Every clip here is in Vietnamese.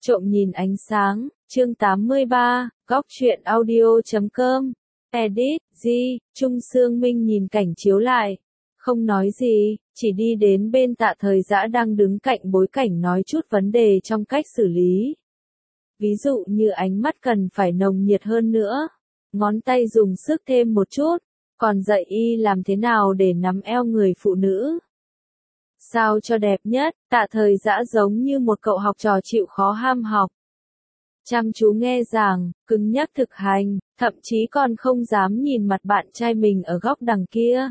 Trộm nhìn ánh sáng, chương 83, góc truyện audio.com, edit, G, Trung Sương Minh nhìn cảnh chiếu lại, không nói gì, chỉ đi đến bên Tạ Thời Dã đang đứng cạnh bối cảnh nói chút vấn đề trong cách xử lý. Ví dụ như ánh mắt cần phải nồng nhiệt hơn nữa, ngón tay dùng sức thêm một chút, còn dạy y làm thế nào để nắm eo người phụ nữ. Sao cho đẹp nhất, Tạ Thời Dã giống như một cậu học trò chịu khó ham học. Chăm chú nghe giảng, cứng nhắc thực hành, thậm chí còn không dám nhìn mặt bạn trai mình ở góc đằng kia.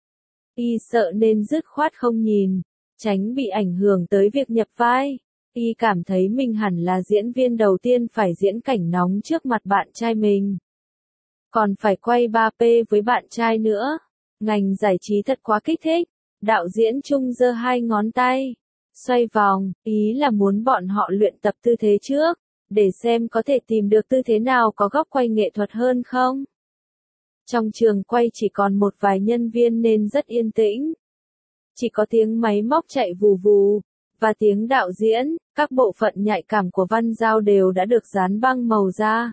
Y sợ nên dứt khoát không nhìn, tránh bị ảnh hưởng tới việc nhập vai. Y cảm thấy mình hẳn là diễn viên đầu tiên phải diễn cảnh nóng trước mặt bạn trai mình. Còn phải quay 3P với bạn trai nữa. Ngành giải trí thật quá kích thích. Đạo diễn Trung giơ hai ngón tay, xoay vòng, ý là muốn bọn họ luyện tập tư thế trước, để xem có thể tìm được tư thế nào có góc quay nghệ thuật hơn không. Trong trường quay chỉ còn một vài nhân viên nên rất yên tĩnh. Chỉ có tiếng máy móc chạy vù vù, và tiếng đạo diễn, các bộ phận nhạy cảm của Văn Giao đều đã được dán băng màu ra.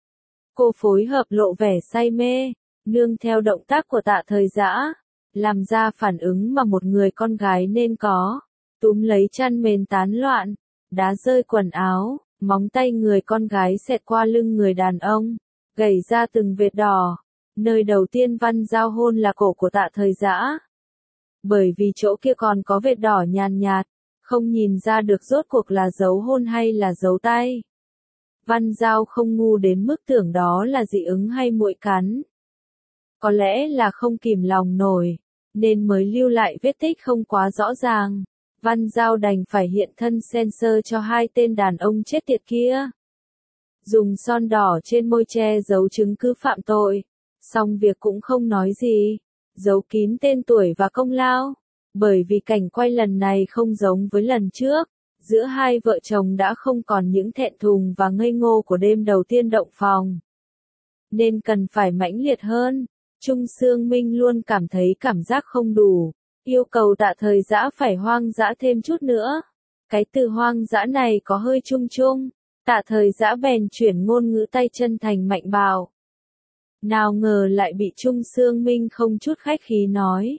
Cô phối hợp lộ vẻ say mê, nương theo động tác của Tạ Thời Dã, làm ra phản ứng mà một người con gái nên có, túm lấy chăn mền tán loạn, đá rơi quần áo, móng tay người con gái xẹt qua lưng người đàn ông, gảy ra từng vệt đỏ. Nơi đầu tiên Văn Giao hôn là cổ của Tạ Thời Dã. Bởi vì chỗ kia còn có vệt đỏ nhàn nhạt, không nhìn ra được rốt cuộc là dấu hôn hay là dấu tay. Văn Giao không ngu đến mức tưởng đó là dị ứng hay muỗi cắn. Có lẽ là không kìm lòng nổi, nên mới lưu lại vết tích không quá rõ ràng. Văn Giao đành phải hiện thân censor cho hai tên đàn ông chết tiệt kia. Dùng son đỏ trên môi che giấu chứng cứ phạm tội. Xong việc cũng không nói gì, giấu kín tên tuổi và công lao. Bởi vì cảnh quay lần này không giống với lần trước, giữa hai vợ chồng đã không còn những thẹn thùng và ngây ngô của đêm đầu tiên động phòng. Nên cần phải mãnh liệt hơn. Trung Sương Minh luôn cảm thấy cảm giác không đủ, yêu cầu Tạ Thời Dã phải hoang dã thêm chút nữa. Cái từ hoang dã này có hơi chung chung, Tạ Thời Dã bèn chuyển ngôn ngữ tay chân thành mạnh bạo. Nào ngờ lại bị Trung Sương Minh không chút khách khí nói.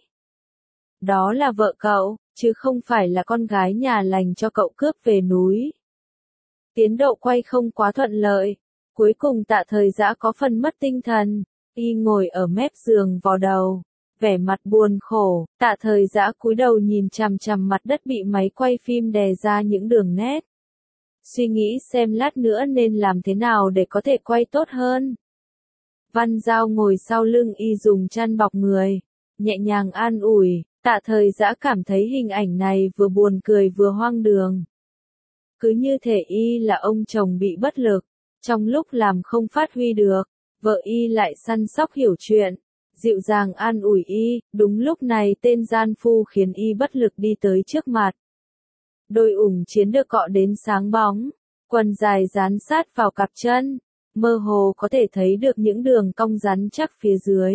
Đó là vợ cậu, chứ không phải là con gái nhà lành cho cậu cướp về núi. Tiến độ quay không quá thuận lợi, cuối cùng Tạ Thời Dã có phần mất tinh thần. Y ngồi ở mép giường vò đầu, vẻ mặt buồn khổ. Tạ Thời Dã cúi đầu nhìn chằm chằm mặt đất bị máy quay phim đè ra những đường nét. Suy nghĩ xem lát nữa nên làm thế nào để có thể quay tốt hơn. Văn Giao ngồi sau lưng Y dùng chăn bọc người, nhẹ nhàng an ủi. Tạ Thời Dã cảm thấy hình ảnh này vừa buồn cười vừa hoang đường. Cứ như thể Y là ông chồng bị bất lực, trong lúc làm không phát huy được. Vợ Y lại săn sóc hiểu chuyện, dịu dàng an ủi Y. Đúng lúc này tên gian phu khiến Y bất lực đi tới trước mặt. Đôi ủng chiến được cọ đến sáng bóng, quần dài dán sát vào cặp chân, mơ hồ có thể thấy được những đường cong rắn chắc phía dưới.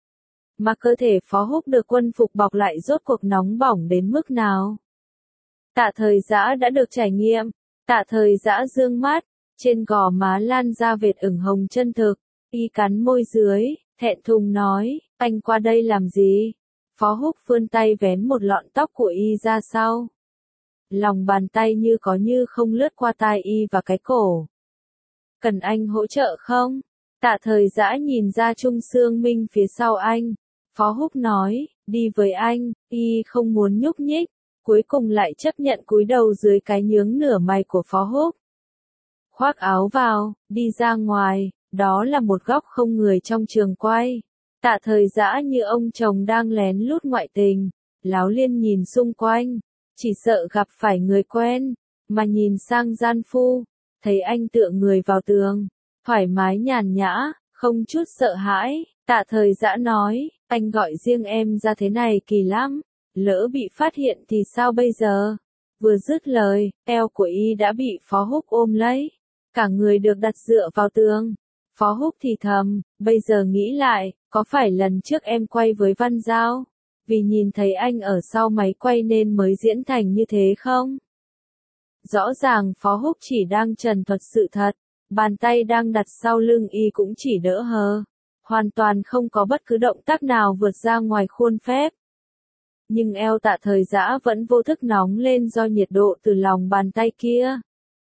Mà cơ thể Phó Húc được quân phục bọc lại rốt cuộc nóng bỏng đến mức nào. Tạ Thời Dã đã được trải nghiệm. Tạ Thời Dã dương mắt, trên gò má lan ra vệt ửng hồng chân thực. Y cắn môi dưới, thẹn thùng nói, anh qua đây làm gì? Phó Húc vươn tay vén một lọn tóc của Y ra sau. Lòng bàn tay như có như không lướt qua tai Y và cái cổ. Cần anh hỗ trợ không? Tạ Thời Dã nhìn ra Trung Sương Minh phía sau anh. Phó Húc nói, đi với anh. Y không muốn nhúc nhích, cuối cùng lại chấp nhận cúi đầu dưới cái nhướng nửa mày của Phó Húc. Khoác áo vào, đi ra ngoài. Đó là một góc không người trong trường quay. Tạ Thời Dã như ông chồng đang lén lút ngoại tình, láo liên nhìn xung quanh, chỉ sợ gặp phải người quen, mà nhìn sang gian phu, thấy anh tựa người vào tường, thoải mái nhàn nhã, không chút sợ hãi. Tạ Thời Dã nói, anh gọi riêng em ra thế này kỳ lắm, lỡ bị phát hiện thì sao bây giờ? Vừa dứt lời, eo của Y đã bị Phó Húc ôm lấy, cả người được đặt dựa vào tường. Phó Húc thì thầm, bây giờ nghĩ lại, có phải lần trước em quay với Văn Giao, vì nhìn thấy anh ở sau máy quay nên mới diễn thành như thế không? Rõ ràng Phó Húc chỉ đang trần thuật sự thật, bàn tay đang đặt sau lưng y cũng chỉ đỡ hờ, hoàn toàn không có bất cứ động tác nào vượt ra ngoài khuôn phép. Nhưng eo Tạ Thời Dã vẫn vô thức nóng lên do nhiệt độ từ lòng bàn tay kia.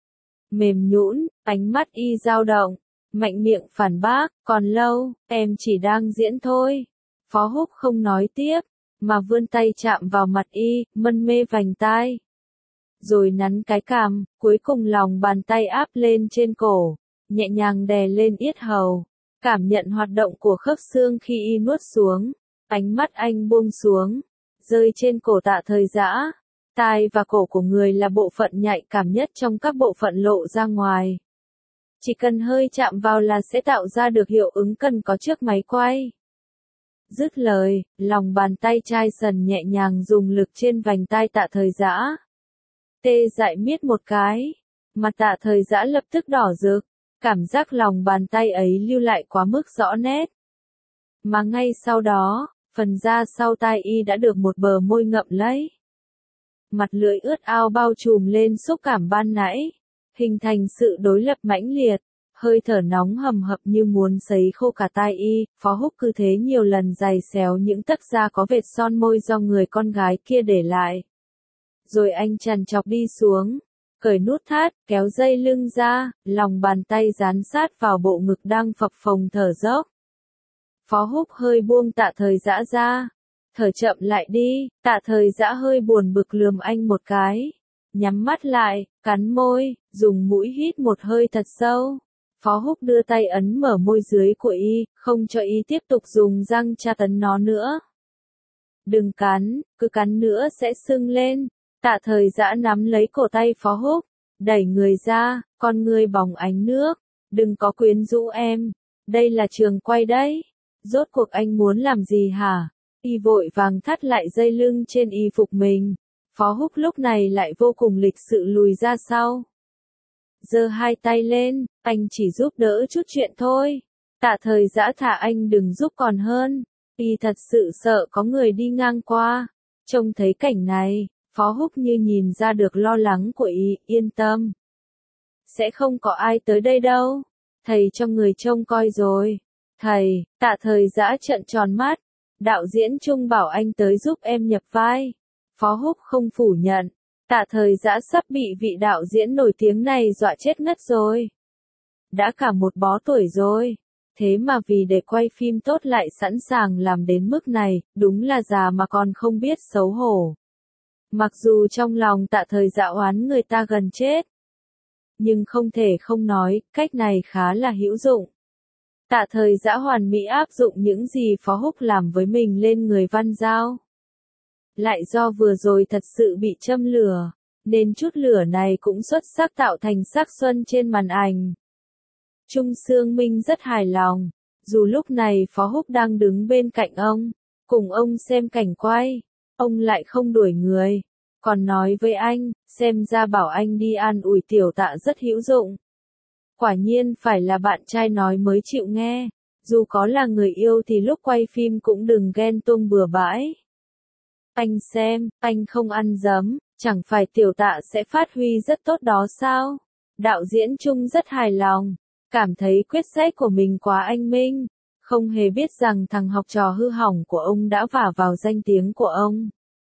Mềm nhũn, ánh mắt y dao động, mạnh miệng phản bác, còn lâu, em chỉ đang diễn thôi. Phó Húc không nói tiếp, mà vươn tay chạm vào mặt y, mân mê vành tai. Rồi nắn cái cằm, cuối cùng lòng bàn tay áp lên trên cổ, nhẹ nhàng đè lên yết hầu, cảm nhận hoạt động của khớp xương khi y nuốt xuống. Ánh mắt anh buông xuống, rơi trên cổ Tạ Thời Dã. Tai và cổ của người là bộ phận nhạy cảm nhất trong các bộ phận lộ ra ngoài. Chỉ cần hơi chạm vào là sẽ tạo ra được hiệu ứng cần có trước máy quay. Dứt lời, lòng bàn tay Tyson nhẹ nhàng dùng lực trên vành tai Tạ Thời Dã. Tê dại miết một cái, mặt Tạ Thời Dã lập tức đỏ rực, cảm giác lòng bàn tay ấy lưu lại quá mức rõ nét. Mà ngay sau đó, phần da sau tai y đã được một bờ môi ngậm lấy. Mặt lưỡi ướt ao bao trùm lên xúc cảm ban nãy, hình thành sự đối lập mãnh liệt, hơi thở nóng hầm hập như muốn sấy khô cả tai y. Phó Húc cứ thế nhiều lần giày xéo những tấc da có vệt son môi do người con gái kia để lại. Rồi anh trằn trọc đi xuống, cởi nút thắt, kéo dây lưng ra, lòng bàn tay dán sát vào bộ ngực đang phập phồng thở dốc. Phó Húc hơi buông Tạ Thời Dã ra. Thở chậm lại đi. Tạ Thời Dã hơi buồn bực lườm anh một cái. Nhắm mắt lại, cắn môi, dùng mũi hít một hơi thật sâu. Phó Húc đưa tay ấn mở môi dưới của y, không cho y tiếp tục dùng răng tra tấn nó nữa. Đừng cắn, cứ cắn nữa sẽ sưng lên. Tạ Thời Dã nắm lấy cổ tay Phó Húc, đẩy người ra, con người bỏng ánh nước. Đừng có quyến rũ em. Đây là trường quay đấy. Rốt cuộc anh muốn làm gì hả? Y vội vàng thắt lại dây lưng trên y phục mình. Phó Húc lúc này lại vô cùng lịch sự lùi ra sau. Giơ hai tay lên, anh chỉ giúp đỡ chút chuyện thôi. Tạ Thời Dã thả anh đừng giúp còn hơn. Y thật sự sợ có người đi ngang qua. Trông thấy cảnh này, Phó Húc như nhìn ra được lo lắng của y, yên tâm. Sẽ không có ai tới đây đâu. Thầy cho người trông coi rồi. Thầy, Tạ Thời Dã trợn tròn mắt. Đạo diễn Trung bảo anh tới giúp em nhập vai. Phó Húc không phủ nhận. Tạ Thời Dã sắp bị vị đạo diễn nổi tiếng này dọa chết ngất rồi. Đã cả một bó tuổi rồi. Thế mà vì để quay phim tốt lại sẵn sàng làm đến mức này, đúng là già mà còn không biết xấu hổ. Mặc dù trong lòng Tạ Thời Dã oán người ta gần chết. Nhưng không thể không nói, cách này khá là hữu dụng. Tạ Thời Dã hoàn mỹ áp dụng những gì Phó Húc làm với mình lên người Văn Giao. Lại do vừa rồi thật sự bị châm lửa, nên chút lửa này cũng xuất sắc tạo thành sắc xuân trên màn ảnh. Trung Sương Minh rất hài lòng, dù lúc này Phó Húc đang đứng bên cạnh ông, cùng ông xem cảnh quay, ông lại không đuổi người, còn nói với anh, xem ra bảo anh đi an ủi tiểu Tạ rất hữu dụng. Quả nhiên phải là bạn trai nói mới chịu nghe, dù có là người yêu thì lúc quay phim cũng đừng ghen tuông bừa bãi. Anh xem, anh không ăn dấm, chẳng phải tiểu Tạ sẽ phát huy rất tốt đó sao? Đạo diễn Trung rất hài lòng, cảm thấy quyết sách của mình quá anh minh, không hề biết rằng thằng học trò hư hỏng của ông đã vả vào danh tiếng của ông.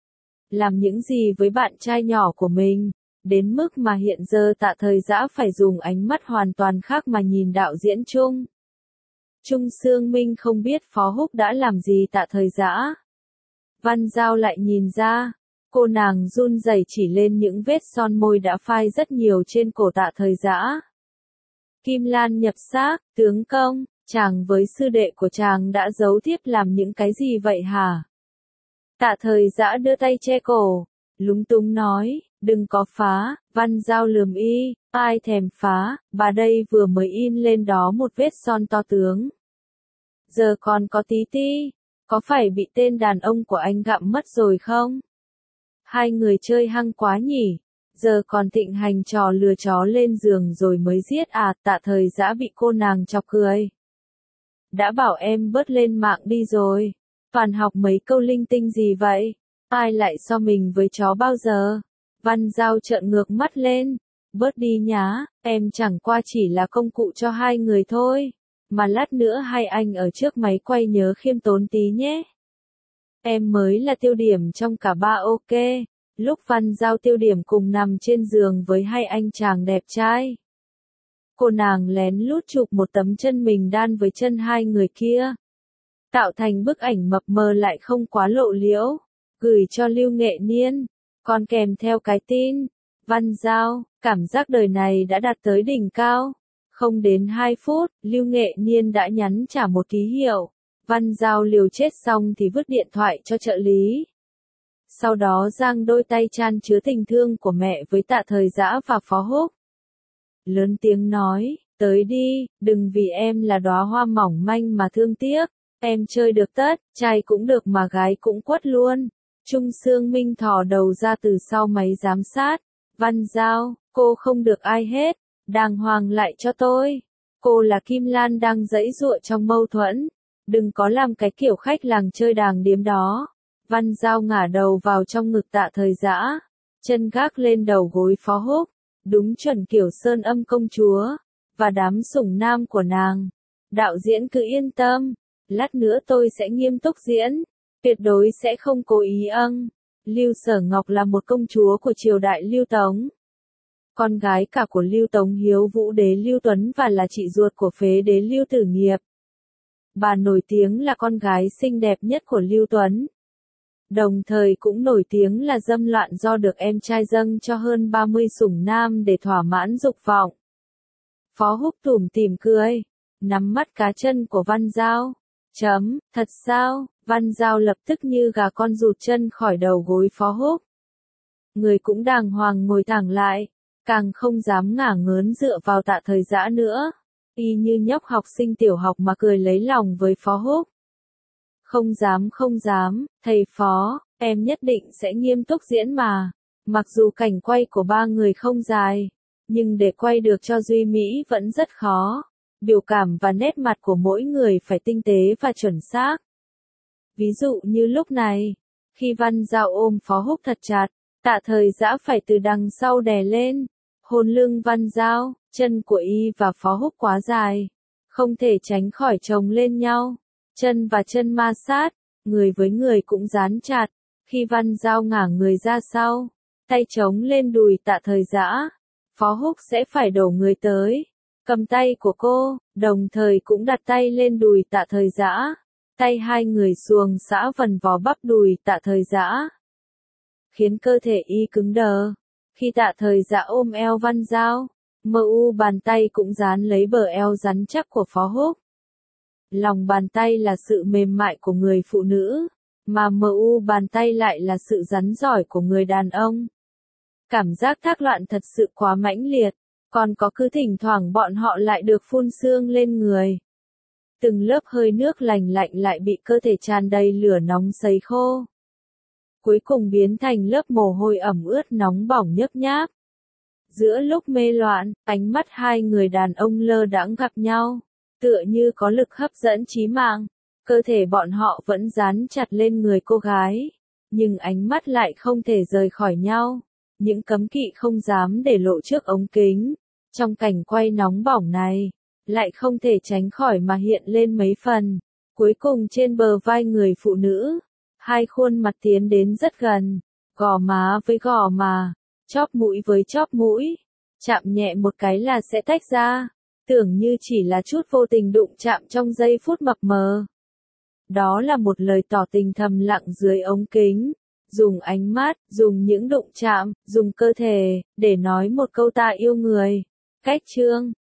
Làm những gì với bạn trai nhỏ của mình, đến mức mà hiện giờ Tạ Thời Dã phải dùng ánh mắt hoàn toàn khác mà nhìn đạo diễn Trung. Trung Sương Minh không biết Phó Húc đã làm gì Tạ Thời Dã. Văn Giao lại nhìn ra, cô nàng run rẩy chỉ lên những vết son môi đã phai rất nhiều trên cổ Tạ Thời Dã. Kim Lan nhập xác, tướng công, chàng với sư đệ của chàng đã giấu thiếp làm những cái gì vậy hả? Tạ Thời Dã đưa tay che cổ, lúng túng nói, đừng có phá. Văn Giao lườm y, ai thèm phá, bà đây vừa mới in lên đó một vết son to tướng. Giờ còn có tí ti, có phải bị tên đàn ông của anh gặm mất rồi không? Hai người chơi hăng quá nhỉ, giờ còn thịnh hành trò lừa chó lên giường rồi mới giết à? Tạ Thời Dã bị cô nàng chọc cười. Đã bảo em bớt lên mạng đi rồi, toàn học mấy câu linh tinh gì vậy? Ai lại so mình với chó bao giờ? Văn Giao trợn ngược mắt lên, Bớt đi nhá, em chẳng qua chỉ là công cụ cho hai người thôi. Mà lát nữa hai anh ở trước máy quay nhớ khiêm tốn tí nhé. Em mới là tiêu điểm trong cả ba ok. Lúc Văn Giao tiêu điểm cùng nằm trên giường với hai anh chàng đẹp trai. Cô nàng lén lút chụp một tấm chân mình đan với chân hai người kia. Tạo thành bức ảnh mập mờ lại không quá lộ liễu. Gửi cho Lưu Nghệ Niên. Còn kèm theo cái tin. Văn Giao, cảm giác đời này đã đạt tới đỉnh cao. Không đến 2 phút, Lưu Nghệ Niên đã nhắn trả một ký hiệu. Văn Giao liều chết xong thì vứt điện thoại cho trợ lý. Sau đó giang đôi tay chan chứa tình thương của mẹ với Tạ Thời Dã và Phó Húc. Lớn tiếng nói, tới đi, đừng vì em là đóa hoa mỏng manh mà thương tiếc. Em chơi được tất, trai cũng được mà gái cũng quất luôn. Trung Sương Minh thò đầu ra từ sau máy giám sát. Văn Giao, cô không được ai hết. Đàng hoàng lại cho tôi. Cô là Kim Lan đang giãy giụa trong mâu thuẫn. Đừng có làm cái kiểu khách làng chơi đàng điếm đó. Văn Giao ngả đầu vào trong ngực Tạ Thời Dã. Chân gác lên đầu gối Phó Húc. Đúng chuẩn kiểu sơn âm công chúa. Và đám sủng nam của nàng. Đạo diễn cứ yên tâm. Lát nữa tôi sẽ nghiêm túc diễn. Tuyệt đối sẽ không cố ý âng. Lưu Sở Ngọc là một công chúa của triều đại Lưu Tống. Con gái cả của Lưu Tống Hiếu Vũ đế Lưu Tuấn và là chị ruột của phế đế Lưu Tử Nghiệp. Bà nổi tiếng là con gái xinh đẹp nhất của Lưu Tuấn. Đồng thời cũng nổi tiếng là dâm loạn do được em trai dâng cho hơn 30 sủng nam để thỏa mãn dục vọng. Phó Húc tủm tỉm cười, nắm mắt cá chân của Văn Giao. Thật sao? Văn Giao lập tức như gà con rụt chân khỏi đầu gối Phó Húc. Người cũng đàng hoàng ngồi thẳng lại, càng không dám ngả ngớn dựa vào Tạ Thời Dã nữa. Y như nhóc học sinh tiểu học mà cười lấy lòng với Phó Húc. Không dám, thầy Phó, em nhất định sẽ nghiêm túc diễn mà. Mặc dù cảnh quay của ba người không dài, nhưng để quay được cho Duy Mỹ vẫn rất khó. Biểu cảm và nét mặt của mỗi người phải tinh tế và chuẩn xác. Ví dụ như lúc này, khi Văn Giao ôm Phó Húc thật chặt, Tạ Thời Dã phải từ đằng sau đè lên, hôn lưng Văn Giao, chân của y và Phó Húc quá dài, không thể tránh khỏi chồng lên nhau, chân và chân ma sát, người với người cũng dán chặt, khi Văn Giao ngả người ra sau, tay chống lên đùi Tạ Thời Dã, Phó Húc sẽ phải đổ người tới, cầm tay của cô, đồng thời cũng đặt tay lên đùi Tạ Thời Dã. Tay hai người xuồng xã vần vò bắp đùi Tạ Thời Dã, khiến cơ thể y cứng đờ. Khi Tạ Thời Dã ôm eo Văn Giao, bàn tay cũng dán lấy bờ eo rắn chắc của Phó Húc. Lòng bàn tay là sự mềm mại của người phụ nữ, mà bàn tay lại là sự rắn giỏi của người đàn ông. Cảm giác thác loạn thật sự quá mãnh liệt, còn có cứ thỉnh thoảng bọn họ lại được phun sương lên người. Từng lớp hơi nước lành lạnh lại bị cơ thể tràn đầy lửa nóng sấy khô. Cuối cùng biến thành lớp mồ hôi ẩm ướt nóng bỏng nhớp nháp. Giữa lúc mê loạn, ánh mắt hai người đàn ông lơ đãng gặp nhau, tựa như có lực hấp dẫn chí mạng. Cơ thể bọn họ vẫn dán chặt lên người cô gái, nhưng ánh mắt lại không thể rời khỏi nhau. Những cấm kỵ không dám để lộ trước ống kính. Trong cảnh quay nóng bỏng này, lại không thể tránh khỏi mà hiện lên mấy phần. Cuối cùng trên bờ vai người phụ nữ, hai khuôn mặt tiến đến rất gần, gò má với gò má, chóp mũi với chóp mũi, chạm nhẹ một cái là sẽ tách ra, tưởng như chỉ là chút vô tình đụng chạm trong giây phút mập mờ. Đó là một lời tỏ tình thầm lặng dưới ống kính, dùng ánh mắt, dùng những đụng chạm, dùng cơ thể, để nói một câu ta yêu người. Cách chương